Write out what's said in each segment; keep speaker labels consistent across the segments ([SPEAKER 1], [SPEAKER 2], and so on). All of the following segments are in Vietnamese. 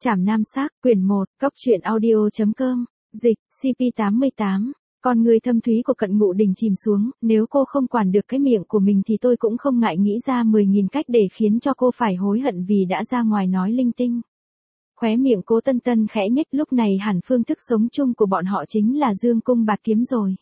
[SPEAKER 1] Trảm Nam Xác, quyển 1, Cốc truyện audio.com, dịch, CP88. Con người thâm thúy của Cận Ngụ Đình chìm xuống, nếu cô không quản được cái miệng của mình thì tôi cũng không ngại nghĩ ra 10.000 cách để khiến cho cô phải hối hận vì đã ra ngoài nói linh tinh. Khóe miệng Cố Tân Tân khẽ nhếch, lúc này hẳn phương thức sống chung của bọn họ chính là dương cung bạt kiếm rồi.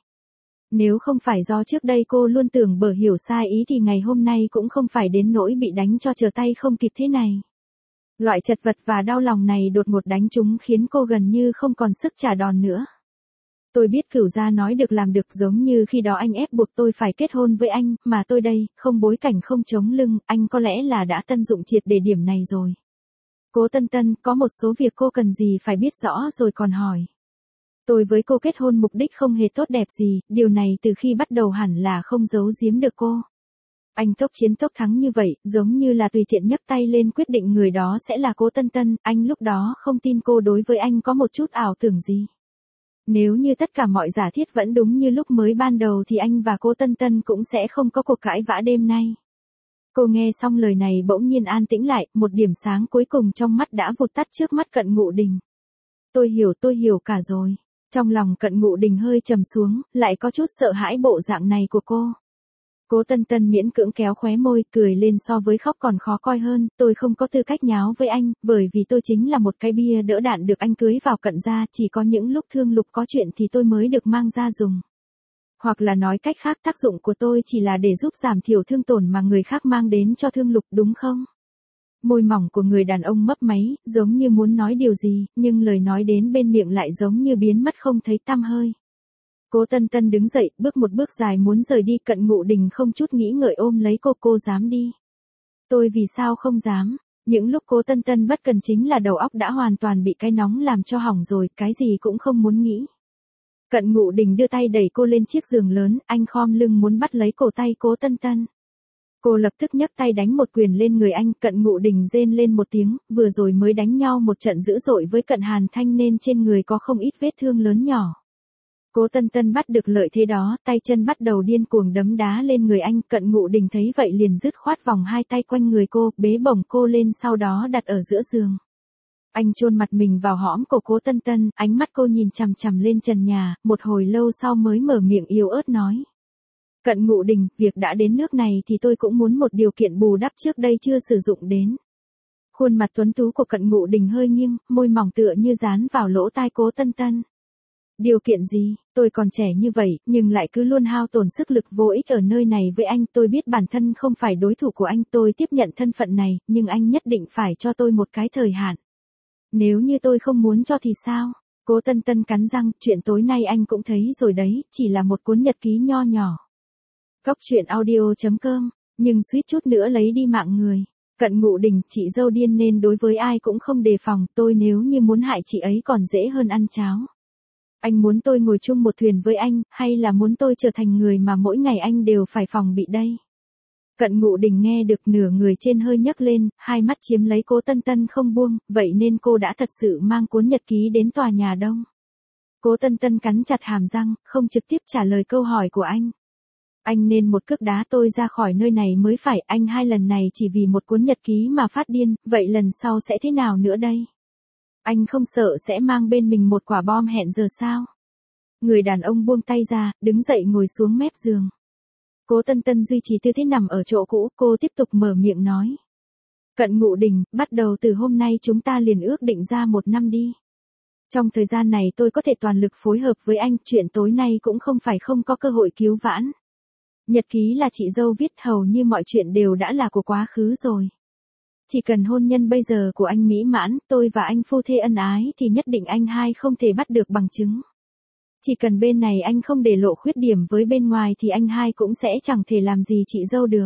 [SPEAKER 1] Nếu không phải do trước đây cô luôn tưởng bờ hiểu sai ý thì ngày hôm nay cũng không phải đến nỗi bị đánh cho trở tay không kịp thế này. Loại chật vật và đau lòng này đột ngột đánh trúng khiến cô gần như không còn sức trả đòn nữa. Tôi biết Cửu gia nói được làm được, giống như khi đó anh ép buộc tôi phải kết hôn với anh, mà tôi đây, không bối cảnh không chống lưng, anh có lẽ là đã tận dụng triệt để điểm này rồi. Cố Tân Tân, có một số việc cô cần gì phải biết rõ rồi còn hỏi. Tôi với cô kết hôn mục đích không hề tốt đẹp gì, điều này từ khi bắt đầu hẳn là không giấu giếm được cô. Anh tốc chiến tốc thắng như vậy, giống như là tùy tiện nhấc tay lên quyết định người đó sẽ là Cố Tân Tân, anh lúc đó không tin cô đối với anh có một chút ảo tưởng gì. Nếu như tất cả mọi giả thiết vẫn đúng như lúc mới ban đầu thì anh và Cố Tân Tân cũng sẽ không có cuộc cãi vã đêm nay. Cô nghe xong lời này bỗng nhiên an tĩnh lại, một điểm sáng cuối cùng trong mắt đã vụt tắt trước mắt Cận Ngụ Đình. Tôi hiểu cả rồi. Trong lòng Cận Ngụ Đình hơi trầm xuống, lại có chút sợ hãi bộ dạng này của cô. Cố Tân Tân miễn cưỡng kéo khóe môi, cười lên, so với khóc còn khó coi hơn, tôi không có tư cách nháo với anh, bởi vì tôi chính là một cái bia đỡ đạn được anh cưới vào Cận gia, chỉ có những lúc Thương Lục có chuyện thì tôi mới được mang ra dùng. Hoặc là nói cách khác, tác dụng của tôi chỉ là để giúp giảm thiểu thương tổn mà người khác mang đến cho Thương Lục, đúng không? Môi mỏng của người đàn ông mấp máy, giống như muốn nói điều gì, nhưng lời nói đến bên miệng lại giống như biến mất không thấy tăm hơi. Cố Tân Tân đứng dậy, bước một bước dài muốn rời đi. Cận Ngụ Đình không chút nghĩ ngợi ôm lấy cô dám đi. Tôi vì sao không dám? Những lúc Cố Tân Tân bất cần chính là đầu óc đã hoàn toàn bị cái nóng làm cho hỏng rồi, cái gì cũng không muốn nghĩ. Cận Ngụ Đình đưa tay đẩy cô lên chiếc giường lớn, anh khom lưng muốn bắt lấy cổ tay Cố Tân Tân. Cô lập tức nhấc tay đánh một quyền lên người anh. Cận Ngụ Đình rên lên một tiếng, vừa rồi mới đánh nhau một trận dữ dội với Cận Hàn Thanh nên trên người có không ít vết thương lớn nhỏ. Cố Tân Tân bắt được lợi thế đó, tay chân bắt đầu điên cuồng đấm đá lên người anh. Cận Ngụ Đình thấy vậy liền dứt khoát vòng hai tay quanh người cô, bế bổng cô lên, sau đó đặt ở giữa giường. Anh chôn mặt mình vào hõm của Cố Tân Tân, ánh mắt cô nhìn chằm chằm lên trần nhà, một hồi lâu sau mới mở miệng yếu ớt nói. Cận Ngụ Đình, việc đã đến nước này thì tôi cũng muốn một điều kiện bù đắp trước đây chưa sử dụng đến. Khuôn mặt tuấn tú của Cận Ngụ Đình hơi nghiêng, môi mỏng tựa như dán vào lỗ tai Cố Tân Tân. Điều kiện gì? Tôi còn trẻ như vậy, nhưng lại cứ luôn hao tổn sức lực vô ích ở nơi này với anh. Tôi biết bản thân không phải đối thủ của anh, tôi tiếp nhận thân phận này, nhưng anh nhất định phải cho tôi một cái thời hạn. Nếu như tôi không muốn cho thì sao? Cố Tân Tân cắn răng, chuyện tối nay anh cũng thấy rồi đấy, chỉ là một cuốn nhật ký nho nhỏ. Cốc truyện audio.com, nhưng suýt chút nữa lấy đi mạng người. Cận Ngụ Đình, chị dâu điên nên đối với ai cũng không đề phòng, tôi nếu như muốn hại chị ấy còn dễ hơn ăn cháo. Anh muốn tôi ngồi chung một thuyền với anh, hay là muốn tôi trở thành người mà mỗi ngày anh đều phải phòng bị đây? Cận Ngụ Đình nghe được, nửa người trên hơi nhấc lên, hai mắt chiếm lấy Cố Tân Tân không buông, vậy nên cô đã thật sự mang cuốn nhật ký đến tòa nhà đông. Cố Tân Tân cắn chặt hàm răng, không trực tiếp trả lời câu hỏi của anh. Anh nên một cước đá tôi ra khỏi nơi này mới phải, anh hai lần này chỉ vì một cuốn nhật ký mà phát điên, vậy lần sau sẽ thế nào nữa đây? Anh không sợ sẽ mang bên mình một quả bom hẹn giờ sao? Người đàn ông buông tay ra, đứng dậy ngồi xuống mép giường. Cố Tân Tân duy trì tư thế nằm ở chỗ cũ, cô tiếp tục mở miệng nói. Cận Ngụ Đình, bắt đầu từ hôm nay chúng ta liền ước định ra 1 năm đi. Trong thời gian này tôi có thể toàn lực phối hợp với anh, chuyện tối nay cũng không phải không có cơ hội cứu vãn. Nhật ký là chị dâu viết, hầu như mọi chuyện đều đã là của quá khứ rồi. Chỉ cần hôn nhân bây giờ của anh mỹ mãn, tôi và anh phu thê ân ái thì nhất định anh hai không thể bắt được bằng chứng. Chỉ cần bên này anh không để lộ khuyết điểm với bên ngoài thì anh hai cũng sẽ chẳng thể làm gì chị dâu được.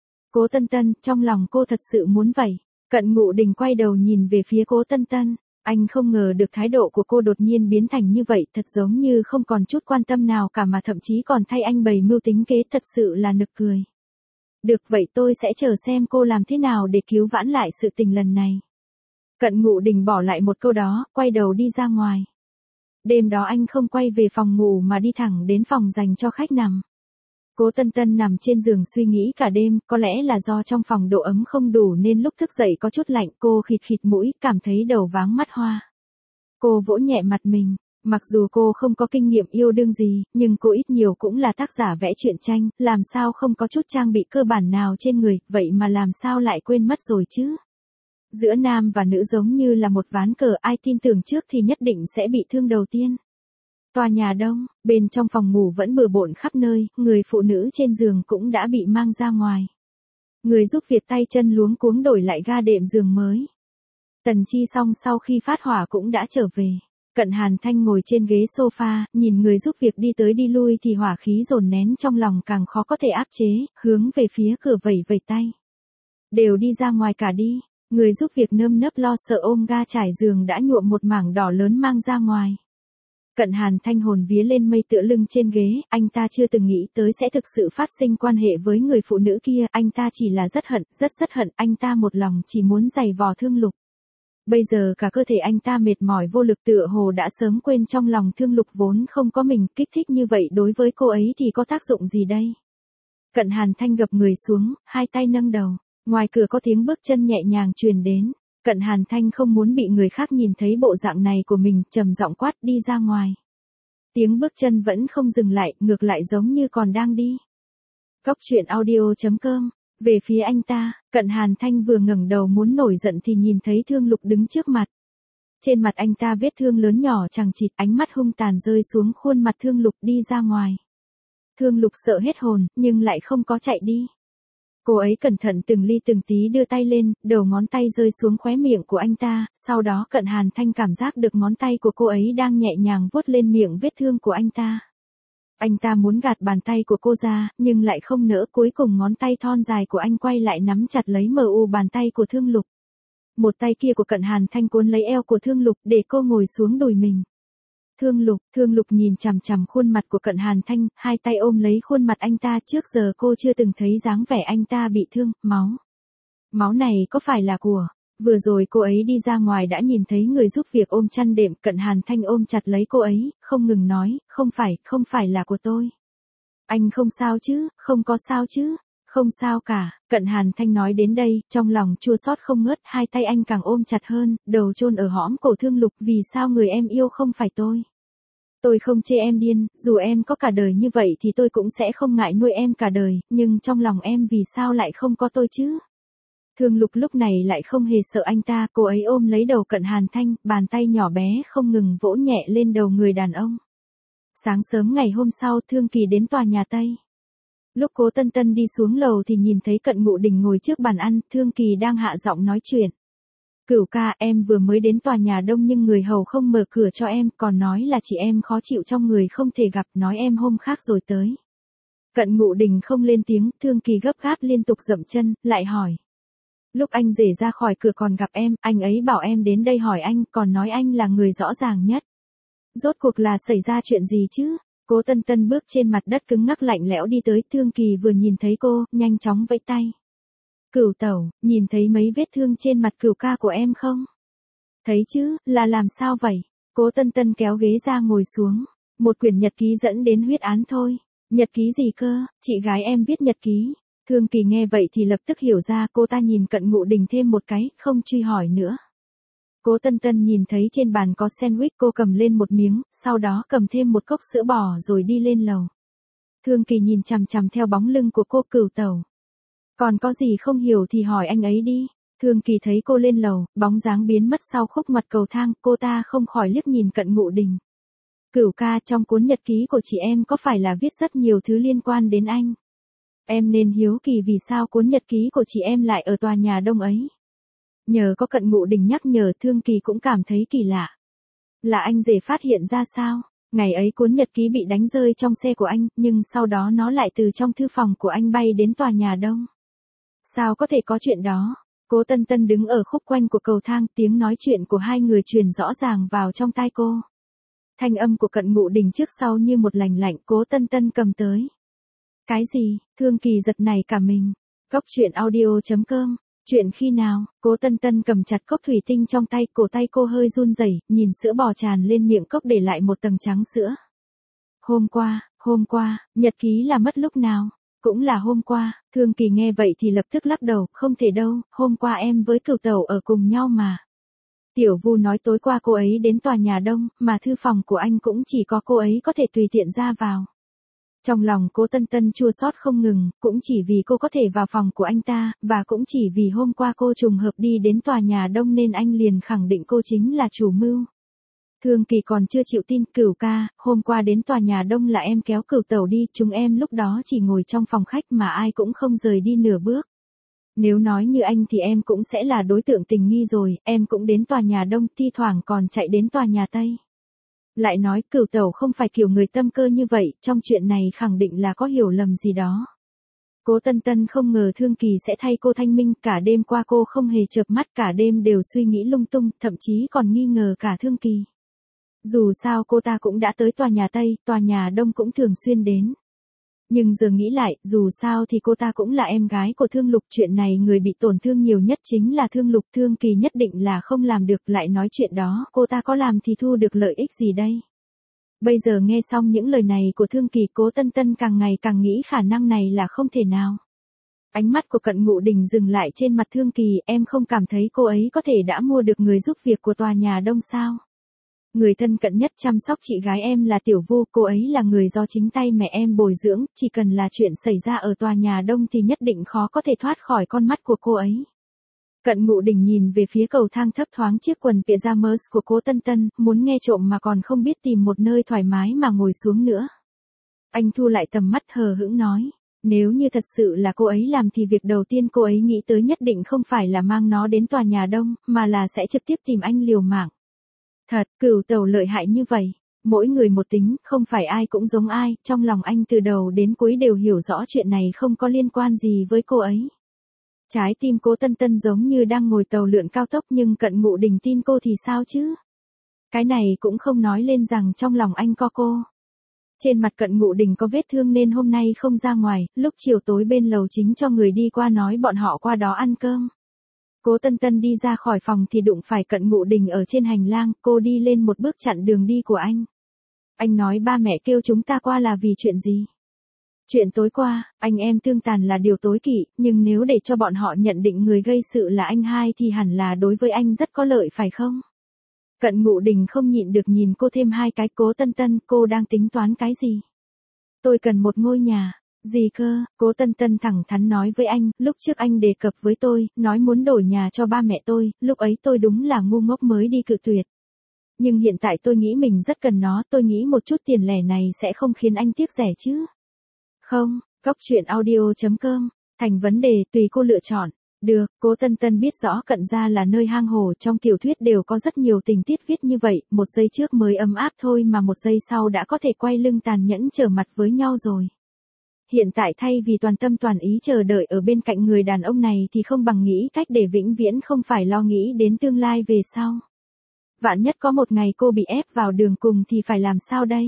[SPEAKER 1] Cố Tân Tân, trong lòng cô thật sự muốn vậy. Cận Ngụ Đình quay đầu nhìn về phía Cố Tân Tân. Anh không ngờ được thái độ của cô đột nhiên biến thành như vậy, thật giống như không còn chút quan tâm nào cả mà thậm chí còn thay anh bày mưu tính kế, thật sự là nực cười. Được vậy tôi sẽ chờ xem cô làm thế nào để cứu vãn lại sự tình lần này. Cận Ngụ Đình bỏ lại một câu đó, quay đầu đi ra ngoài. Đêm đó anh không quay về phòng ngủ mà đi thẳng đến phòng dành cho khách nằm. Cố Tân Tân nằm trên giường suy nghĩ cả đêm, có lẽ là do trong phòng độ ấm không đủ nên lúc thức dậy có chút lạnh, cô khịt khịt mũi, cảm thấy đầu váng mắt hoa. Cô vỗ nhẹ mặt mình, mặc dù cô không có kinh nghiệm yêu đương gì, nhưng cô ít nhiều cũng là tác giả vẽ truyện tranh, làm sao không có chút trang bị cơ bản nào trên người, vậy mà làm sao lại quên mất rồi chứ? Giữa nam và nữ giống như là một ván cờ, ai tin tưởng trước thì nhất định sẽ bị thương đầu tiên. Tòa nhà đông, bên trong phòng ngủ vẫn bừa bộn khắp nơi, người phụ nữ trên giường cũng đã bị mang ra ngoài. Người giúp việc tay chân luống cuống đổi lại ga đệm giường mới. Tần Chi Song sau khi phát hỏa cũng đã trở về. Cận Hàn Thanh ngồi trên ghế sofa, nhìn người giúp việc đi tới đi lui thì hỏa khí dồn nén trong lòng càng khó có thể áp chế, hướng về phía cửa vẩy vẩy tay. Đều đi ra ngoài cả đi. Người giúp việc nơm nớp lo sợ ôm ga trải giường đã nhuộm một mảng đỏ lớn mang ra ngoài. Cận Hàn Thanh hồn vía lên mây tựa lưng trên ghế, anh ta chưa từng nghĩ tới sẽ thực sự phát sinh quan hệ với người phụ nữ kia, anh ta chỉ là rất hận, rất hận, anh ta một lòng chỉ muốn giày vò Thương Lục. Bây giờ cả cơ thể anh ta mệt mỏi vô lực tựa hồ đã sớm quên trong lòng Thương Lục vốn không có mình, kích thích như vậy đối với cô ấy thì có tác dụng gì đây? Cận Hàn Thanh gập người xuống, hai tay nâng đầu, ngoài cửa có tiếng bước chân nhẹ nhàng truyền đến. Cận Hàn Thanh không muốn bị người khác nhìn thấy bộ dạng này của mình, trầm giọng quát đi ra ngoài. Tiếng bước chân vẫn không dừng lại, ngược lại giống như còn đang đi. Cóc truyện audio.com. Về phía anh ta, Cận Hàn Thanh vừa ngẩng đầu muốn nổi giận thì nhìn thấy Thương Lục đứng trước mặt. Trên mặt anh ta vết thương lớn nhỏ chằng chịt, ánh mắt hung tàn rơi xuống khuôn mặt Thương Lục đi ra ngoài. Thương Lục sợ hết hồn, nhưng lại không có chạy đi. Cô ấy cẩn thận từng ly từng tí đưa tay lên, đầu ngón tay rơi xuống khóe miệng của anh ta, sau đó Cận Hàn Thanh cảm giác được ngón tay của cô ấy đang nhẹ nhàng vuốt lên miệng vết thương của anh ta. Anh ta muốn gạt bàn tay của cô ra, nhưng lại không nỡ, cuối cùng ngón tay thon dài của anh quay lại nắm chặt lấy bàn tay của Thương Lục. Một tay kia của Cận Hàn Thanh cuốn lấy eo của Thương Lục để cô ngồi xuống đùi mình. Thương Lục nhìn chằm chằm khuôn mặt của Cận Hàn Thanh, hai tay ôm lấy khuôn mặt anh ta, trước giờ cô chưa từng thấy dáng vẻ anh ta bị thương, máu. Máu này có phải là của... Vừa rồi cô ấy đi ra ngoài đã nhìn thấy người giúp việc ôm chăn đệm, Cận Hàn Thanh ôm chặt lấy cô ấy, không ngừng nói, không phải là của tôi. Anh không sao chứ, không có sao chứ, không sao cả. Cận Hàn Thanh nói đến đây, trong lòng chua xót không ngớt, hai tay anh càng ôm chặt hơn, đầu chôn ở hõm cổ Thương Lục, vì sao người em yêu không phải tôi? Tôi không chê em điên, dù em có cả đời như vậy thì tôi cũng sẽ không ngại nuôi em cả đời, nhưng trong lòng em vì sao lại không có tôi chứ? Thương Lục lúc này lại không hề sợ anh ta, cô ấy ôm lấy đầu Cận Hàn Thanh, bàn tay nhỏ bé không ngừng vỗ nhẹ lên đầu người đàn ông. Sáng sớm ngày hôm sau, Thương Kỳ đến tòa nhà Tây. Lúc Cố Tân Tân đi xuống lầu thì nhìn thấy Cận Ngụ Đình ngồi trước bàn ăn, Thương Kỳ đang hạ giọng nói chuyện. Cửu ca, em vừa mới đến tòa nhà đông nhưng người hầu không mở cửa cho em, còn nói là chị em khó chịu trong người không thể gặp, nói em hôm khác rồi tới. Cận Ngụ Đình không lên tiếng, Thương Kỳ gấp gáp liên tục dậm chân, lại hỏi. Lúc anh rể ra khỏi cửa còn gặp em, anh ấy bảo em đến đây hỏi anh, còn nói anh là người rõ ràng nhất. Rốt cuộc là xảy ra chuyện gì chứ? Cố Tân Tân bước trên mặt đất cứng ngắc lạnh lẽo đi tới, Thương Kỳ vừa nhìn thấy cô, nhanh chóng vẫy tay. Cửu tẩu, nhìn thấy mấy vết thương trên mặt cửu ca của em không? Thấy chứ, là làm sao vậy? Cố Tân Tân kéo ghế ra ngồi xuống. Một quyển nhật ký dẫn đến huyết án thôi. Nhật ký gì cơ, chị gái em viết nhật ký. Thương Kỳ nghe vậy thì lập tức hiểu ra, cô ta nhìn Cận Ngụ Đình thêm một cái, không truy hỏi nữa. Cố Tân Tân nhìn thấy trên bàn có sandwich, cô cầm lên một miếng, sau đó cầm thêm một cốc sữa bò rồi đi lên lầu. Thương Kỳ nhìn chằm chằm theo bóng lưng của cô, Cửu tẩu. Còn có gì không hiểu thì hỏi anh ấy đi. Thương Kỳ thấy cô lên lầu, bóng dáng biến mất sau khúc mặt cầu thang, cô ta không khỏi liếc nhìn Cận Ngụ Đình. Cửu ca, trong cuốn nhật ký của chị em có phải là viết rất nhiều thứ liên quan đến anh? Em nên hiếu kỳ vì sao cuốn nhật ký của chị em lại ở tòa nhà đông ấy. Nhờ có Cận Ngụ Đình nhắc nhở, Thương Kỳ cũng cảm thấy kỳ lạ. Là anh rể phát hiện ra sao? Ngày ấy cuốn nhật ký bị đánh rơi trong xe của anh, nhưng sau đó nó lại từ trong thư phòng của anh bay đến tòa nhà đông. Sao có thể có chuyện đó? Cố Tân Tân đứng ở khúc quanh của cầu thang, tiếng nói chuyện của hai người truyền rõ ràng vào trong tai cô. Thanh âm của Cận Ngụ Đình trước sau như một lành lạnh, Cố Tân Tân cầm tới. Cái gì? Thương Kỳ giật nảy cả mình. Cóc truyện audio.com. Chuyện khi nào? Cố Tân Tân cầm chặt cốc thủy tinh trong tay, cổ tay cô hơi run rẩy, nhìn sữa bò tràn lên miệng cốc để lại một tầng trắng sữa. Hôm qua, Hôm qua, nhật ký là mất lúc nào? Cũng là hôm qua. Thương Kỳ nghe vậy thì lập tức lắc đầu, không thể đâu, hôm qua em với Cửu Tẩu ở cùng nhau mà. Tiểu Vu nói tối qua cô ấy đến tòa nhà đông, mà thư phòng của anh cũng chỉ có cô ấy có thể tùy tiện ra vào. Trong lòng Cố Tân Tân chua xót không ngừng, cũng chỉ vì cô có thể vào phòng của anh ta, và cũng chỉ vì hôm qua cô trùng hợp đi đến tòa nhà đông nên anh liền khẳng định cô chính là chủ mưu. Thương Kỳ còn chưa chịu tin, Cửu ca, hôm qua đến tòa nhà đông là em kéo Cửu Tẩu đi, chúng em lúc đó chỉ ngồi trong phòng khách mà ai cũng không rời đi nửa bước. Nếu nói như anh thì em cũng sẽ là đối tượng tình nghi rồi, em cũng đến tòa nhà đông, thi thoảng còn chạy đến tòa nhà tây. Lại nói Cửu Tẩu không phải kiểu người tâm cơ như vậy, trong chuyện này khẳng định là có hiểu lầm gì đó. Cố Tân Tân không ngờ Thương Kỳ sẽ thay cô thanh minh, cả đêm qua cô không hề chợp mắt, cả đêm đều suy nghĩ lung tung, thậm chí còn nghi ngờ cả Thương Kỳ. Dù sao cô ta cũng đã tới tòa nhà Tây, tòa nhà Đông cũng thường xuyên đến. Nhưng giờ nghĩ lại, dù sao thì cô ta cũng là em gái của Thương Lục, chuyện này người bị tổn thương nhiều nhất chính là Thương Lục, Thương Kỳ nhất định là không làm được, lại nói chuyện đó, cô ta có làm thì thu được lợi ích gì đây? Bây giờ nghe xong những lời này của Thương Kỳ, Cố Tân Tân càng ngày càng nghĩ khả năng này là không thể nào. Ánh mắt của Cận Ngụ Đình dừng lại trên mặt Thương Kỳ, em không cảm thấy cô ấy có thể đã mua được người giúp việc của tòa nhà Đông sao? Người thân cận nhất chăm sóc chị gái em là Tiểu Vu, cô ấy là người do chính tay mẹ em bồi dưỡng, chỉ cần là chuyện xảy ra ở tòa nhà đông thì nhất định khó có thể thoát khỏi con mắt của cô ấy. Cận Ngụ Đình nhìn về phía cầu thang thấp thoáng chiếc quần pyjamas của Cố Tân Tân, muốn nghe trộm mà còn không biết tìm một nơi thoải mái mà ngồi xuống nữa. Anh thu lại tầm mắt hờ hững nói, nếu như thật sự là cô ấy làm thì việc đầu tiên cô ấy nghĩ tới nhất định không phải là mang nó đến tòa nhà đông, mà là sẽ trực tiếp tìm anh liều mạng. Thật, Cửu Tẩu lợi hại như vậy, mỗi người một tính, không phải ai cũng giống ai, trong lòng anh từ đầu đến cuối đều hiểu rõ chuyện này không có liên quan gì với cô ấy. Trái tim Cố Tân Tân giống như đang ngồi tàu lượn cao tốc, nhưng Cận Ngụ Đình tin cô thì sao chứ? Cái này cũng không nói lên rằng trong lòng anh có cô. Trên mặt Cận Ngụ Đình có vết thương nên hôm nay không ra ngoài, lúc chiều tối bên lầu chính cho người đi qua nói bọn họ qua đó ăn cơm. Cố Tân Tân đi ra khỏi phòng thì đụng phải Cận Ngụ Đình ở trên hành lang, cô đi lên một bước chặn đường đi của anh. Anh nói ba mẹ kêu chúng ta qua là vì chuyện gì? Chuyện tối qua, anh em tương tàn là điều tối kỵ, nhưng nếu để cho bọn họ nhận định người gây sự là anh hai thì hẳn là đối với anh rất có lợi phải không? Cận Ngụ Đình không nhịn được nhìn cô thêm hai cái. Cố Tân Tân, cô đang tính toán cái gì? Tôi cần một ngôi nhà. Gì cơ? Cố Tân Tân thẳng thắn nói với anh, lúc trước anh đề cập với tôi, nói muốn đổi nhà cho ba mẹ tôi, lúc ấy tôi đúng là ngu ngốc mới đi cự tuyệt. Nhưng hiện tại tôi nghĩ mình rất cần nó, tôi nghĩ một chút tiền lẻ này sẽ không khiến anh tiếc rẻ chứ. Không, Cóc Truyện Audio.com, thành vấn đề, tùy cô lựa chọn. Được, Cố Tân Tân biết rõ Cận gia là nơi hang hồ, trong tiểu thuyết đều có rất nhiều tình tiết viết như vậy, một giây trước mới ấm áp thôi mà một giây sau đã có thể quay lưng tàn nhẫn trở mặt với nhau rồi. Hiện tại thay vì toàn tâm toàn ý chờ đợi ở bên cạnh người đàn ông này thì không bằng nghĩ cách để vĩnh viễn không phải lo nghĩ đến tương lai về sau. Vạn nhất có một ngày cô bị ép vào đường cùng thì phải làm sao đây?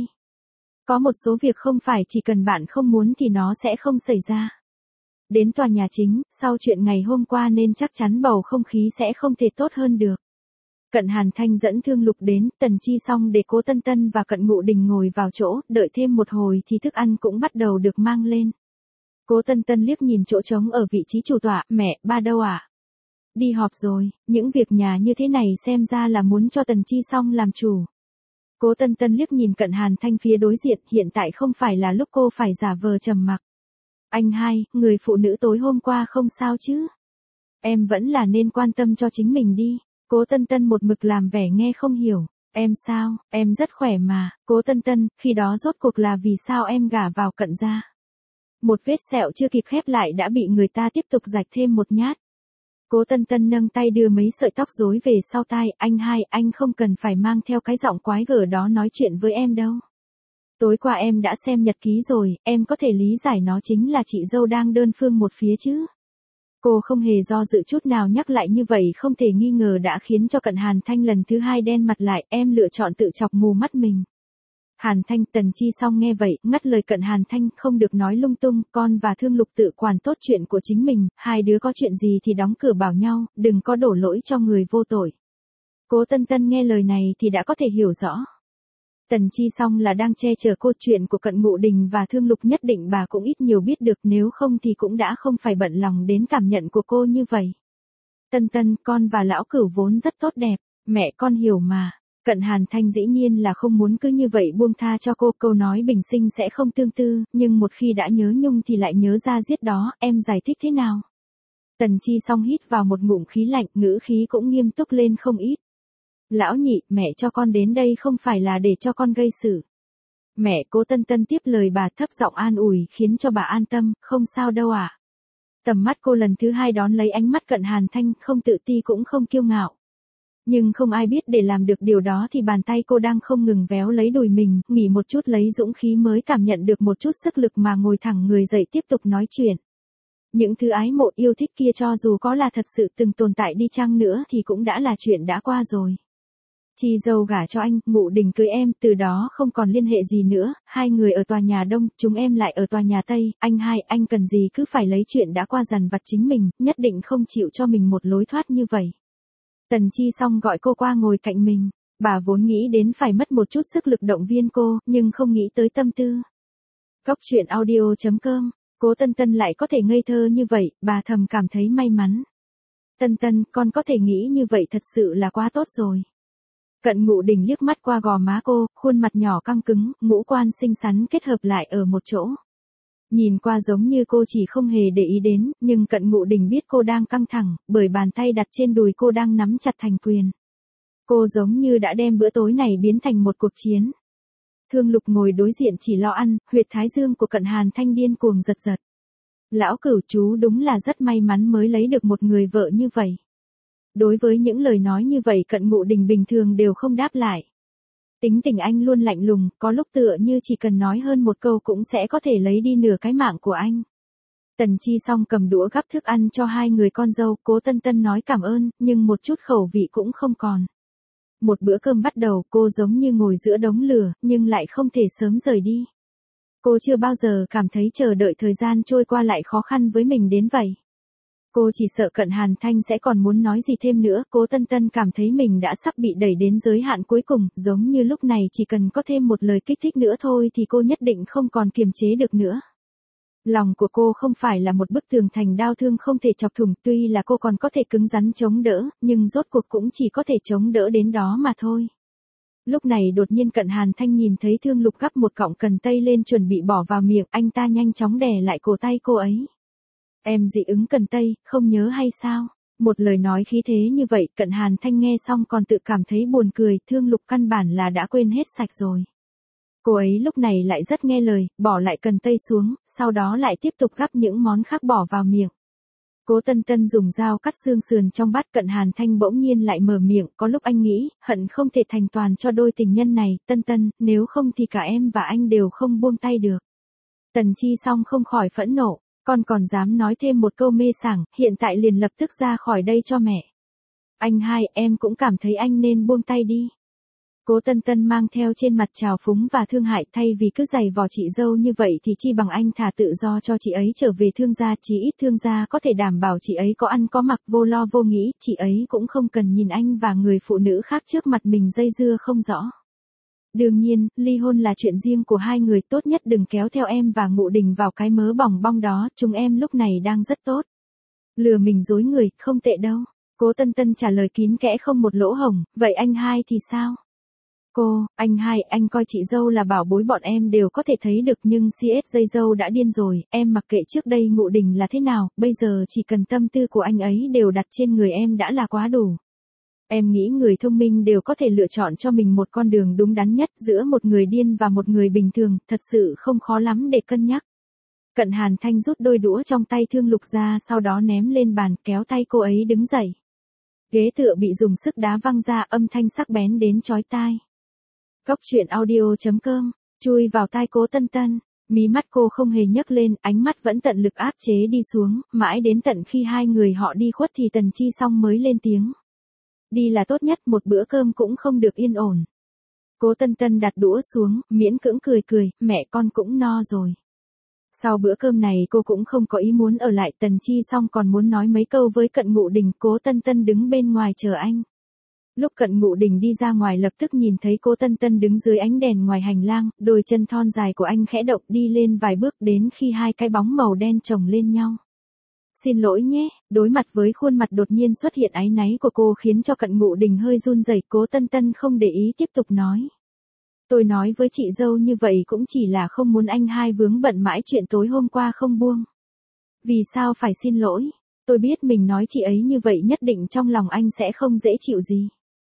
[SPEAKER 1] Có một số việc không phải chỉ cần bạn không muốn thì nó sẽ không xảy ra. Đến tòa nhà chính, sau chuyện ngày hôm qua nên chắc chắn bầu không khí sẽ không thể tốt hơn được. Cận Hàn Thanh dẫn Thương Lục đến, Tần Chi xong để Cố Tân Tân và Cận Ngụ Đình ngồi vào chỗ, đợi thêm một hồi thì thức ăn cũng bắt đầu được mang lên. Cố Tân Tân liếc nhìn chỗ trống ở vị trí chủ tọa, mẹ, ba đâu ạ? Đi họp rồi, những việc nhà như thế này xem ra là muốn cho Tần Chi xong làm chủ. Cố Tân Tân liếc nhìn Cận Hàn Thanh phía đối diện, hiện tại không phải là lúc cô phải giả vờ trầm mặc. Anh hai, người phụ nữ tối hôm qua không sao chứ? Em vẫn là nên quan tâm cho chính mình đi. Cố Tân Tân một mực làm vẻ nghe không hiểu. Em sao, em rất khỏe mà. Cố Tân Tân, khi đó rốt cuộc là vì sao em gả vào Cận gia? Một vết sẹo chưa kịp khép lại đã bị người ta tiếp tục rạch thêm một nhát. Cố Tân Tân nâng tay đưa mấy sợi tóc rối về sau tai, anh hai, anh không cần phải mang theo cái giọng quái gở đó nói chuyện với em đâu. Tối qua em đã xem nhật ký rồi, em có thể lý giải nó chính là chị dâu đang đơn phương một phía chứ. Cô không hề do dự chút nào nhắc lại như vậy không thể nghi ngờ đã khiến cho Cận Hàn Thanh lần thứ hai đen mặt lại, em lựa chọn tự chọc mù mắt mình. Hàn Thanh, Tần Chi xong nghe vậy, ngắt lời Cận Hàn Thanh, không được nói lung tung, con và Thương Lục tự quản tốt chuyện của chính mình, hai đứa có chuyện gì thì đóng cửa bảo nhau, đừng có đổ lỗi cho người vô tội. Cố Tân Tân nghe lời này thì đã có thể hiểu rõ. Tần Chi Song là đang che chở cô, chuyện của Cận Ngụ Đình và Thương Lục nhất định bà cũng ít nhiều biết được, nếu không thì cũng đã không phải bận lòng đến cảm nhận của cô như vậy. Tân Tân, con và lão Cửu vốn rất tốt đẹp, mẹ con hiểu mà. Cận Hàn Thanh dĩ nhiên là không muốn cứ như vậy buông tha cho cô, câu nói bình sinh sẽ không tương tư, nhưng một khi đã nhớ nhung thì lại nhớ ra giết đó, em giải thích thế nào? Tần Chi Song hít vào một ngụm khí lạnh, ngữ khí cũng nghiêm túc lên không ít. Lão nhị, mẹ cho con đến đây không phải là để cho con gây sự. Mẹ, Cố Tân Tân tiếp lời bà thấp giọng an ủi khiến cho bà an tâm, không sao đâu ạ. Tầm mắt cô lần thứ hai đón lấy ánh mắt Cận Hàn Thanh, không tự ti cũng không kiêu ngạo. Nhưng không ai biết để làm được điều đó thì bàn tay cô đang không ngừng véo lấy đùi mình, nghỉ một chút lấy dũng khí mới cảm nhận được một chút sức lực mà ngồi thẳng người dậy tiếp tục nói chuyện. Những thứ ái mộ yêu thích kia cho dù có là thật sự từng tồn tại đi chăng nữa thì cũng đã là chuyện đã qua rồi. Chị dâu gả cho anh, Ngụ Đình cưới em, từ đó không còn liên hệ gì nữa, hai người ở tòa nhà Đông, chúng em lại ở tòa nhà Tây, anh cần gì cứ phải lấy chuyện đã qua dằn vặt chính mình, nhất định không chịu cho mình một lối thoát như vậy. Tần Chi Song gọi cô qua ngồi cạnh mình, bà vốn nghĩ đến phải mất một chút sức lực động viên cô, nhưng không nghĩ tới tâm tư. Cóc truyện audio.com, Cố Tân Tân lại có thể ngây thơ như vậy, bà thầm cảm thấy may mắn. Tân Tân, con có thể nghĩ như vậy thật sự là quá tốt rồi. Cận Ngụ Đình liếc mắt qua gò má cô, khuôn mặt nhỏ căng cứng, ngũ quan xinh xắn kết hợp lại ở một chỗ. Nhìn qua giống như cô chỉ không hề để ý đến, nhưng Cận Ngụ Đình biết cô đang căng thẳng, bởi bàn tay đặt trên đùi cô đang nắm chặt thành quyền. Cô giống như đã đem bữa tối này biến thành một cuộc chiến. Thương Lục ngồi đối diện chỉ lo ăn, huyệt thái dương của Cận Hàn Thanh điên cuồng giật giật. Lão Cửu chú đúng là rất may mắn mới lấy được một người vợ như vậy. Đối với những lời nói như vậy Cận Ngụ Đình bình thường đều không đáp lại. Tính tình anh luôn lạnh lùng, có lúc tựa như chỉ cần nói hơn một câu cũng sẽ có thể lấy đi nửa cái mạng của anh. Tần Chi Song cầm đũa gắp thức ăn cho hai người con dâu, Cố Tân Tân nói cảm ơn, nhưng một chút khẩu vị cũng không còn. Một bữa cơm bắt đầu, cô giống như ngồi giữa đống lửa, nhưng lại không thể sớm rời đi. Cô chưa bao giờ cảm thấy chờ đợi thời gian trôi qua lại khó khăn với mình đến vậy. Cô chỉ sợ Cận Hàn Thanh sẽ còn muốn nói gì thêm nữa, Cố Tân Tân cảm thấy mình đã sắp bị đẩy đến giới hạn cuối cùng, giống như lúc này chỉ cần có thêm một lời kích thích nữa thôi thì cô nhất định không còn kiềm chế được nữa. Lòng của cô không phải là một bức tường thành đau thương không thể chọc thủng, tuy là cô còn có thể cứng rắn chống đỡ, nhưng rốt cuộc cũng chỉ có thể chống đỡ đến đó mà thôi. Lúc này đột nhiên Cận Hàn Thanh nhìn thấy Thương Lục gắp một cọng cần tây lên chuẩn bị bỏ vào miệng, anh ta nhanh chóng đè lại cổ tay cô ấy. Em dị ứng cần tây, không nhớ hay sao? Một lời nói khí thế như vậy, Cận Hàn Thanh nghe xong còn tự cảm thấy buồn cười, Thương Lục căn bản là đã quên hết sạch rồi. Cô ấy lúc này lại rất nghe lời, bỏ lại cần tây xuống, sau đó lại tiếp tục gắp những món khác bỏ vào miệng. Cố Tân Tân dùng dao cắt xương sườn trong bát, Cận Hàn Thanh bỗng nhiên lại mở miệng, có lúc anh nghĩ, hận không thể thành toàn cho đôi tình nhân này, Tân Tân, nếu không thì cả em và anh đều không buông tay được. Tần Chi Song không khỏi phẫn nộ. Con còn dám nói thêm một câu mê sảng, hiện tại liền lập tức ra khỏi đây cho mẹ. Anh hai, em cũng cảm thấy anh nên buông tay đi. Cố Tân Tân mang theo trên mặt trào phúng và thương hại, thay vì cứ giày vò chị dâu như vậy thì chi bằng anh thả tự do cho chị ấy trở về Thương gia, chí ít Thương gia có thể đảm bảo chị ấy có ăn có mặc vô lo vô nghĩ, chị ấy cũng không cần nhìn anh và người phụ nữ khác trước mặt mình dây dưa không rõ. Đương nhiên, ly hôn là chuyện riêng của hai người, tốt nhất đừng kéo theo em và Ngụ Đình vào cái mớ bòng bong đó, chúng em lúc này đang rất tốt. Lừa mình dối người, không tệ đâu. Cố Tân Tân trả lời kín kẽ không một lỗ hổng, vậy anh hai thì sao? Cô, anh hai, anh coi chị dâu là bảo bối, bọn em đều có thể thấy được, nhưng CS dây dâu đã điên rồi, em mặc kệ trước đây Ngụ Đình là thế nào, bây giờ chỉ cần tâm tư của anh ấy đều đặt trên người em đã là quá đủ. Em nghĩ người thông minh đều có thể lựa chọn cho mình một con đường đúng đắn nhất, giữa một người điên và một người bình thường, thật sự không khó lắm để cân nhắc. Cận Hàn Thanh rút đôi đũa trong tay Thương Lục ra, sau đó ném lên bàn, kéo tay cô ấy đứng dậy. Ghế tựa bị dùng sức đá văng ra, âm thanh sắc bén đến chói tai. Cóc truyện audio.com, chui vào tai Cố Tân Tân, mí mắt cô không hề nhấc lên, ánh mắt vẫn tận lực áp chế đi xuống, mãi đến tận khi hai người họ đi khuất thì Tần Chi Song mới lên tiếng. Đi là tốt nhất, một bữa cơm cũng không được yên ổn. Cố Tân Tân đặt đũa xuống, miễn cưỡng cười cười, mẹ con cũng no rồi. Sau bữa cơm này cô cũng không có ý muốn ở lại, Tần Chi Song còn muốn nói mấy câu với Cận Ngụ Đình, Cố Tân Tân đứng bên ngoài chờ anh. Lúc Cận Ngụ Đình đi ra ngoài lập tức nhìn thấy Cố Tân Tân đứng dưới ánh đèn ngoài hành lang, đôi chân thon dài của anh khẽ động đi lên vài bước đến khi hai cái bóng màu đen chồng lên nhau. Xin lỗi nhé, đối mặt với khuôn mặt đột nhiên xuất hiện áy náy của cô khiến cho Cận Ngụ Đình hơi run rẩy. Cố Tân Tân không để ý tiếp tục nói. Tôi nói với chị dâu như vậy cũng chỉ là không muốn anh hai vướng bận mãi chuyện tối hôm qua không buông. Vì sao phải xin lỗi? Tôi biết mình nói chị ấy như vậy nhất định trong lòng anh sẽ không dễ chịu gì.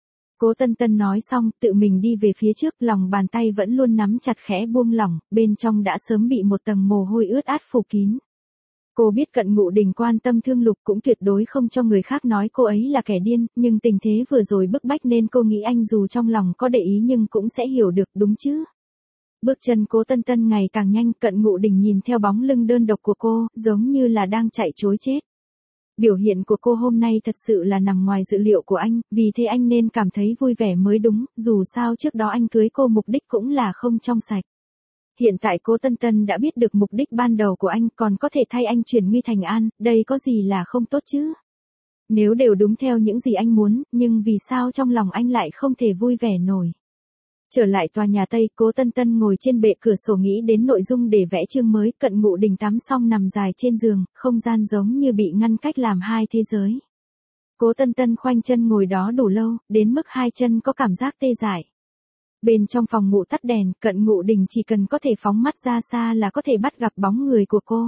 [SPEAKER 1] Cố Tân Tân nói xong, tự mình đi về phía trước, lòng bàn tay vẫn luôn nắm chặt khẽ buông lỏng, bên trong đã sớm bị một tầng mồ hôi ướt át phủ kín. Cô biết Cận Ngụ Đình quan tâm thương Lục cũng tuyệt đối không cho người khác nói cô ấy là kẻ điên, nhưng tình thế vừa rồi bức bách nên cô nghĩ anh dù trong lòng có để ý nhưng cũng sẽ hiểu được đúng chứ. Bước chân Cố Tân Tân ngày càng nhanh, Cận Ngụ Đình nhìn theo bóng lưng đơn độc của cô, giống như là đang chạy trối chết. Biểu hiện của cô hôm nay thật sự là nằm ngoài dự liệu của anh, vì thế anh nên cảm thấy vui vẻ mới đúng, dù sao trước đó anh cưới cô mục đích cũng là không trong sạch. Hiện tại Cố Tân Tân đã biết được mục đích ban đầu của anh, còn có thể thay anh chuyển nguy thành an, đây có gì là không tốt chứ? Nếu đều đúng theo những gì anh muốn, nhưng vì sao trong lòng anh lại không thể vui vẻ nổi? Trở lại tòa nhà Tây, Cố Tân Tân ngồi trên bệ cửa sổ nghĩ đến nội dung để vẽ chương mới. Cận Ngụ Đình tắm xong nằm dài trên giường, không gian giống như bị ngăn cách làm hai thế giới. Cố Tân Tân khoanh chân ngồi đó đủ lâu, đến mức hai chân có cảm giác tê dại. Bên trong phòng ngủ tắt đèn, Cận Ngụ Đình chỉ cần có thể phóng mắt ra xa là có thể bắt gặp bóng người của cô.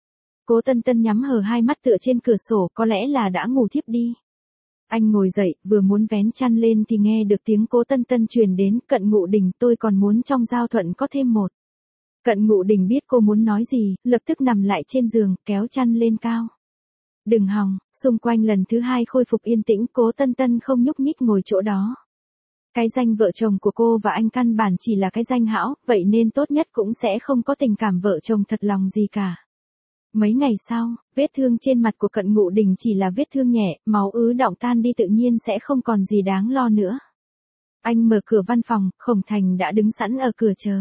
[SPEAKER 1] Cố Tân Tân nhắm hờ hai mắt tựa trên cửa sổ, có lẽ là đã ngủ thiếp đi. Anh ngồi dậy, vừa muốn vén chăn lên thì nghe được tiếng Cố Tân Tân truyền đến. Cận Ngụ Đình, tôi còn muốn trong giao thuận có thêm một. Cận Ngụ Đình biết cô muốn nói gì, lập tức nằm lại trên giường, kéo chăn lên cao. Đừng hòng, xung quanh lần thứ hai khôi phục yên tĩnh. Cố Tân Tân không nhúc nhích ngồi chỗ đó. Cái danh vợ chồng của cô và anh căn bản chỉ là cái danh hão, vậy nên tốt nhất cũng sẽ không có tình cảm vợ chồng thật lòng gì cả. Mấy ngày sau, vết thương trên mặt của Cận Ngụ Đình chỉ là vết thương nhẹ, máu ứ đọng tan đi tự nhiên sẽ không còn gì đáng lo nữa. Anh mở cửa văn phòng, Khổng Thành đã đứng sẵn ở cửa chờ.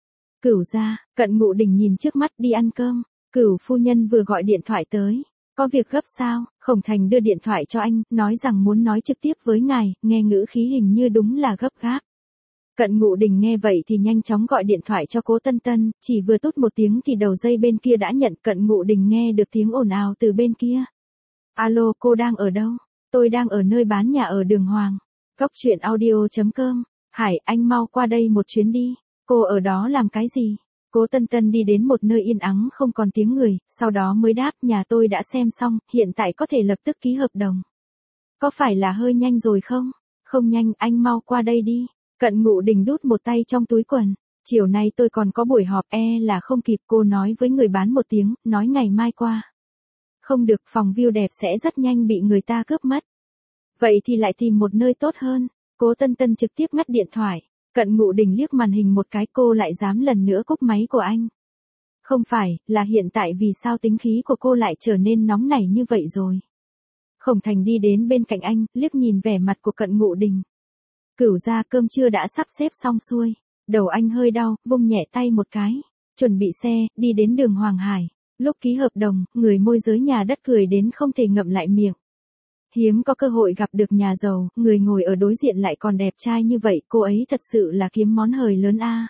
[SPEAKER 1] Cửu gia, Cận Ngụ Đình nhìn trước mắt, đi ăn cơm. Cửu phu nhân vừa gọi điện thoại tới. Có việc gấp sao? Khổng Thành đưa điện thoại cho anh, nói rằng muốn nói trực tiếp với ngài, nghe ngữ khí hình như đúng là gấp gáp. Cận Ngụ Đình nghe vậy thì nhanh chóng gọi điện thoại cho Cố Tân Tân, chỉ vừa tút một tiếng thì đầu dây bên kia đã nhận. Cận Ngụ Đình nghe được tiếng ồn ào từ bên kia. Alo, cô đang ở đâu? Tôi đang ở nơi bán nhà ở Đường Hoàng. Góc truyện audio.com. Hải, anh mau qua đây một chuyến đi. Cô ở đó làm cái gì? Cố Tân Tân đi đến một nơi yên ắng không còn tiếng người, sau đó mới đáp, nhà tôi đã xem xong, hiện tại có thể lập tức ký hợp đồng. Có phải là hơi nhanh rồi không? Không nhanh, anh mau qua đây đi. Cận Ngụ Đình đút một tay trong túi quần. Chiều nay tôi còn có buổi họp, là không kịp. Cô nói với người bán một tiếng, nói ngày mai qua. Không được, phòng view đẹp sẽ rất nhanh bị người ta cướp mất. Vậy thì lại tìm một nơi tốt hơn. Cố Tân Tân trực tiếp ngắt điện thoại. Cận Ngụ Đình liếc màn hình một cái, cô lại dám lần nữa cúp máy của anh. Không phải, là hiện tại vì sao tính khí của cô lại trở nên nóng nảy như vậy rồi. Khổng Thành đi đến bên cạnh anh, liếc nhìn vẻ mặt của Cận Ngụ Đình. Cửu gia, cơm trưa đã sắp xếp xong xuôi. Đầu anh hơi đau, vung nhẹ tay một cái. Chuẩn bị xe, đi đến đường Hoàng Hải. Lúc ký hợp đồng, người môi giới nhà đất cười đến không thể ngậm lại miệng. Hiếm có cơ hội gặp được nhà giàu, người ngồi ở đối diện lại còn đẹp trai như vậy, cô ấy thật sự là kiếm món hời lớn a.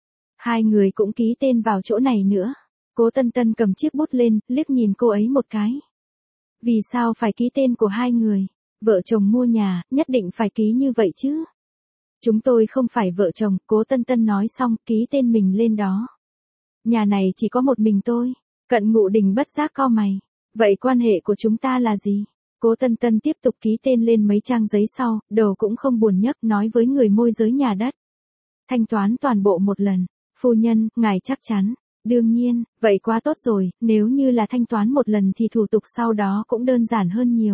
[SPEAKER 1] Hai người cũng ký tên vào chỗ này nữa. Cố Tân Tân cầm chiếc bút lên, liếc nhìn cô ấy một cái. Vì sao phải ký tên của hai người? Vợ chồng mua nhà, nhất định phải ký như vậy chứ. Chúng tôi không phải vợ chồng, Cố Tân Tân nói xong, ký tên mình lên đó. Nhà này chỉ có một mình tôi. Cận Ngụ Đình bất giác cau mày. Vậy quan hệ của chúng ta là gì? Cố Tân Tân tiếp tục ký tên lên mấy trang giấy sau, đầu cũng không buồn nhấc, nói với người môi giới nhà đất. Thanh toán toàn bộ một lần. Phu nhân, ngài chắc chắn. Đương nhiên, vậy quá tốt rồi, nếu như là thanh toán một lần thì thủ tục sau đó cũng đơn giản hơn nhiều.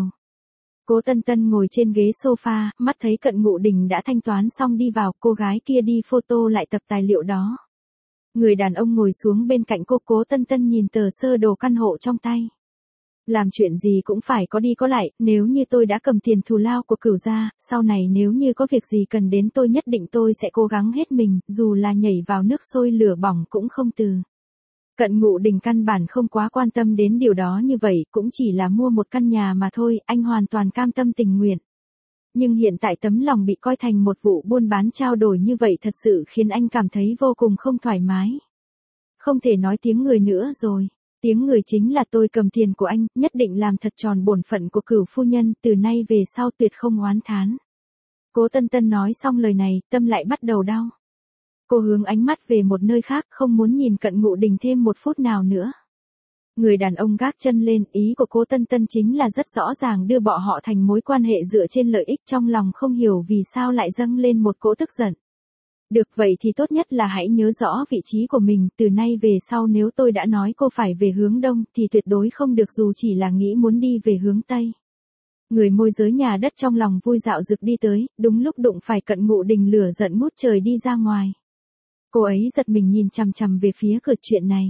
[SPEAKER 1] Cố Tân Tân ngồi trên ghế sofa, mắt thấy Cận Ngụ Đình đã thanh toán xong đi vào, cô gái kia đi photo lại tập tài liệu đó. Người đàn ông ngồi xuống bên cạnh cô. Cố Tân Tân nhìn tờ sơ đồ căn hộ trong tay. Làm chuyện gì cũng phải có đi có lại, nếu như tôi đã cầm tiền thù lao của Cửu gia, sau này nếu như có việc gì cần đến tôi nhất định tôi sẽ cố gắng hết mình, dù là nhảy vào nước sôi lửa bỏng cũng không từ. Cận Ngụ Đình căn bản không quá quan tâm đến điều đó, như vậy cũng chỉ là mua một căn nhà mà thôi, anh hoàn toàn cam tâm tình nguyện. Nhưng hiện tại tấm lòng bị coi thành một vụ buôn bán trao đổi như vậy thật sự khiến anh cảm thấy vô cùng không thoải mái. Không thể nói tiếng người nữa rồi. Tiếng người chính là tôi cầm tiền của anh, nhất định làm thật tròn bổn phận của cửu phu nhân, từ nay về sau tuyệt không oán thán. Cố Tân Tân nói xong lời này, tâm lại bắt đầu đau. Cô hướng ánh mắt về một nơi khác, không muốn nhìn Cận Ngụ Đình thêm một phút nào nữa. Người đàn ông gác chân lên, ý của Cố Tân Tân chính là rất rõ ràng đưa bọn họ thành mối quan hệ dựa trên lợi ích, trong lòng không hiểu vì sao lại dâng lên một cỗ tức giận. Được vậy thì tốt nhất là hãy nhớ rõ vị trí của mình, từ nay về sau nếu tôi đã nói cô phải về hướng đông thì tuyệt đối không được dù chỉ là nghĩ muốn đi về hướng tây. Người môi giới nhà đất trong lòng vui dạo dực đi tới, đúng lúc đụng phải Cận Ngụ Đình lửa giận ngút trời đi ra ngoài. Cô ấy giật mình nhìn chằm chằm về phía cửa. Chuyện này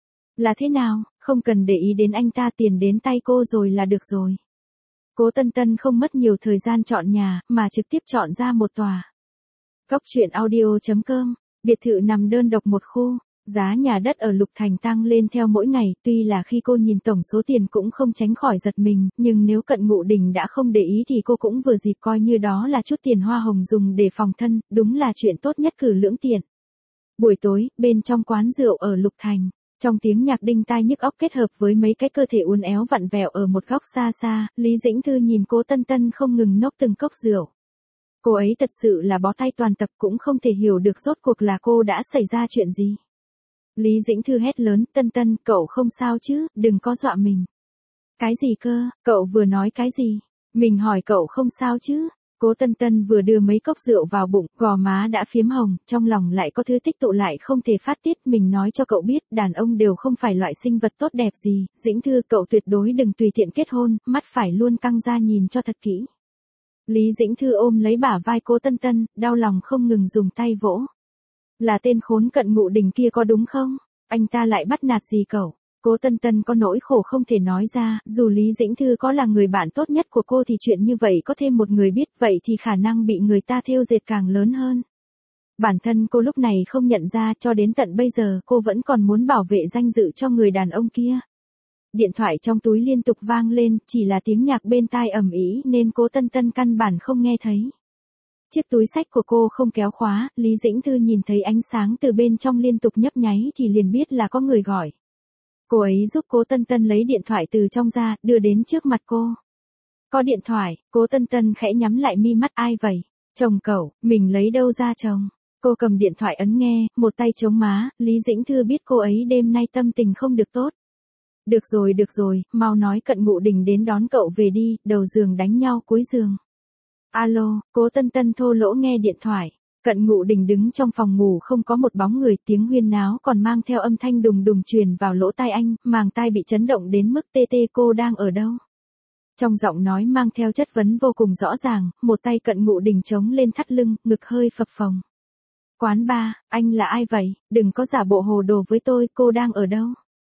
[SPEAKER 1] là thế nào, không cần để ý đến anh ta, tiền đến tay cô rồi là được rồi. Cố Tân Tân không mất nhiều thời gian chọn nhà, mà trực tiếp chọn ra một tòa. Cóc truyện audio.com, biệt thự nằm đơn độc một khu, giá nhà đất ở Lục Thành tăng lên theo mỗi ngày, tuy là khi cô nhìn tổng số tiền cũng không tránh khỏi giật mình, nhưng nếu Cận Ngụ Đình đã không để ý thì cô cũng vừa dịp coi như đó là chút tiền hoa hồng dùng để phòng thân, đúng là chuyện tốt nhất cử lưỡng tiện. Buổi tối, bên trong quán rượu ở Lục Thành, trong tiếng nhạc đinh tai nhức óc kết hợp với mấy cái cơ thể uốn éo vặn vẹo ở một góc xa xa, Lý Dĩnh Thư nhìn Cố Tân Tân không ngừng nốc từng cốc rượu. Cô ấy thật sự là bó tay toàn tập, cũng không thể hiểu được rốt cuộc là cô đã xảy ra chuyện gì. Lý Dĩnh Thư hét lớn, Tân Tân, cậu không sao chứ, đừng có dọa mình. Cái gì cơ, cậu vừa nói cái gì? Mình hỏi cậu không sao chứ? Cố Tân Tân vừa đưa mấy cốc rượu vào bụng, gò má đã phiếm hồng, trong lòng lại có thứ tích tụ lại không thể phát tiết. Mình nói cho cậu biết, đàn ông đều không phải loại sinh vật tốt đẹp gì. Dĩnh Thư, cậu tuyệt đối đừng tùy tiện kết hôn, mắt phải luôn căng ra nhìn cho thật kỹ. Lý Dĩnh Thư ôm lấy bả vai Cố Tân Tân, đau lòng không ngừng dùng tay vỗ. Là tên khốn Cận Ngụ Đình kia có đúng không? Anh ta lại bắt nạt gì cậu? Cố Tân Tân có nỗi khổ không thể nói ra, dù Lý Dĩnh Thư có là người bạn tốt nhất của cô thì chuyện như vậy có thêm một người biết vậy thì khả năng bị người ta thêu dệt càng lớn hơn. Bản thân cô lúc này không nhận ra, cho đến tận bây giờ cô vẫn còn muốn bảo vệ danh dự cho người đàn ông kia. Điện thoại trong túi liên tục vang lên, chỉ là tiếng nhạc bên tai ầm ĩ nên Cố Tân Tân căn bản không nghe thấy. Chiếc túi xách của cô không kéo khóa, Lý Dĩnh Thư nhìn thấy ánh sáng từ bên trong liên tục nhấp nháy thì liền biết là có người gọi. Cô ấy giúp Cố Tân Tân lấy điện thoại từ trong ra, đưa đến trước mặt cô. Có điện thoại, Cố Tân Tân khẽ nhắm lại mi mắt, ai vậy? Chồng cậu, mình lấy đâu ra chồng? Cô cầm điện thoại ấn nghe, một tay chống má, Lý Dĩnh Thư biết cô ấy đêm nay tâm tình không được tốt. Được rồi, mau nói Cận Ngụ Đình đến đón cậu về đi, đầu giường đánh nhau cuối giường. Alo, Cố Tân Tân thô lỗ nghe điện thoại. Cận Ngụ Đình đứng trong phòng ngủ không có một bóng người, tiếng huyên náo còn mang theo âm thanh đùng đùng truyền vào lỗ tai anh, màng tai bị chấn động đến mức tê tê. Cô đang ở đâu? Trong giọng nói mang theo chất vấn vô cùng rõ ràng, một tay Cận Ngụ Đình chống lên thắt lưng, ngực hơi phập phồng. Quán bar, anh là ai vậy? Đừng có giả bộ hồ đồ với tôi, cô đang ở đâu?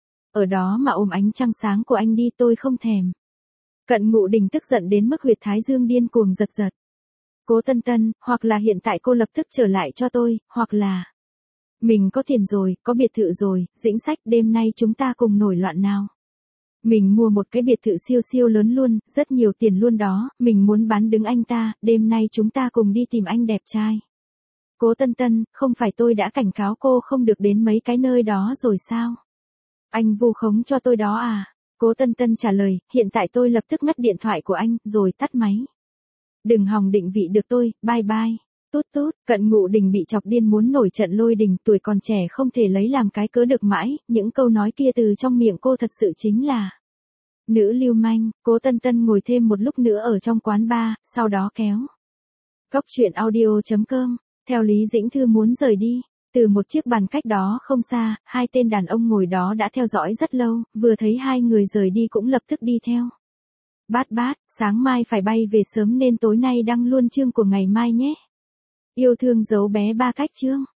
[SPEAKER 1] Ở đó mà ôm ánh trăng sáng của anh đi, tôi không thèm. Cận Ngụ Đình tức giận đến mức huyệt thái dương điên cuồng giật giật. Cố Tân Tân, hoặc là hiện tại cô lập tức trở lại cho tôi, hoặc là mình có tiền rồi, có biệt thự rồi, Dĩnh Sách, đêm nay chúng ta cùng nổi loạn nào. Mình mua một cái biệt thự siêu siêu lớn luôn, rất nhiều tiền luôn đó, mình muốn bán đứng anh ta, đêm nay chúng ta cùng đi tìm anh đẹp trai. Cố Tân Tân, không phải tôi đã cảnh cáo cô không được đến mấy cái nơi đó rồi sao? Anh vu khống cho tôi đó à? Cố Tân Tân trả lời, hiện tại tôi lập tức ngắt điện thoại của anh, rồi tắt máy. Đừng hòng định vị được tôi, bye bye. Tút tút, Cận Ngụ Đình bị chọc điên muốn nổi trận lôi đình, tuổi còn trẻ không thể lấy làm cái cớ được mãi, những câu nói kia từ trong miệng cô thật sự chính là nữ lưu manh. Cố Tân Tân ngồi thêm một lúc nữa ở trong quán bar, sau đó kéo Cóc truyện audio.com, theo Lý Dĩnh Thư muốn rời đi. Từ một chiếc bàn cách đó không xa, hai tên đàn ông ngồi đó đã theo dõi rất lâu, vừa thấy hai người rời đi cũng lập tức đi theo. Bát, sáng mai phải bay về sớm nên tối nay đăng luôn chương của ngày mai nhé. Yêu thương dấu bé ba cách chương.